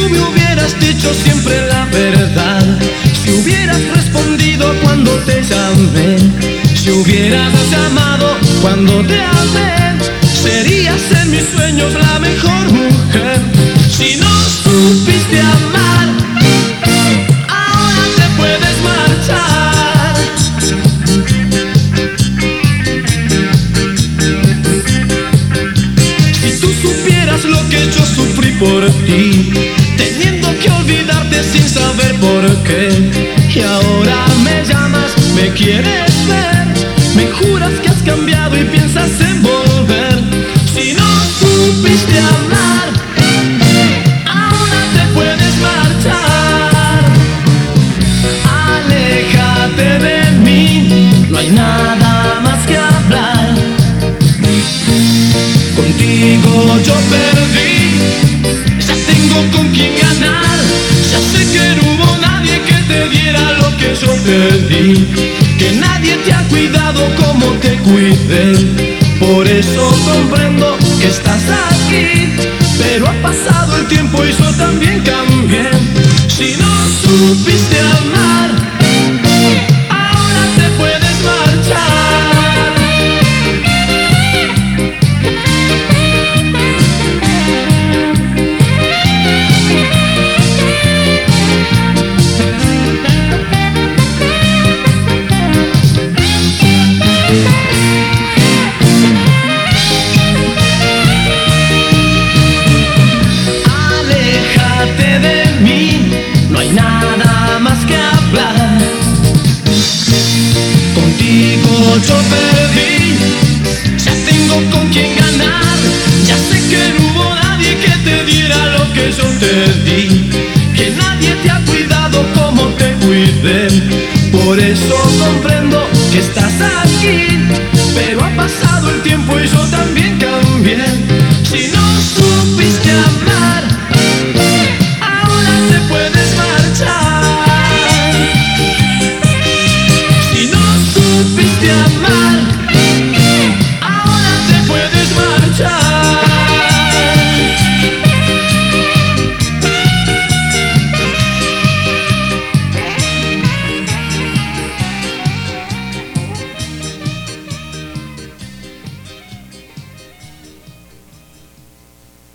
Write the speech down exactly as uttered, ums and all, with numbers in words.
tú me hubieras dicho siempre la verdad, si hubieras respondido cuando te llamé, si hubieras llamado cuando te amé, serías en mis sueños la mejor mujer. Si no supiste amar, ahora te puedes marchar. Si tú supieras lo que yo sufrí por ti, teniendo que olvidarte sin saber por qué, y ahora me llamas, me quieres ver, me juras que has cambiado y piensas en volver. Si no supiste amar, ahora te puedes marchar. Aléjate de mí, no hay nada más que hablar. Contigo yo perdí, ya tengo con quién ganar. Ya sé que no hubo nadie que te diera lo que yo te di, que nadie te ha cuidado como te cuidé. Por eso comprendo que estás aquí, pero ha pasado el tiempo y yo también cambié. Si no supiste amar, ahora te puedes marchar. Yo perdí, ya tengo con quién ganar. Ya sé que no hubo nadie que te diera lo que yo te di, que nadie te ha cuidado como te cuidé. Por eso comprendo que estás aquí,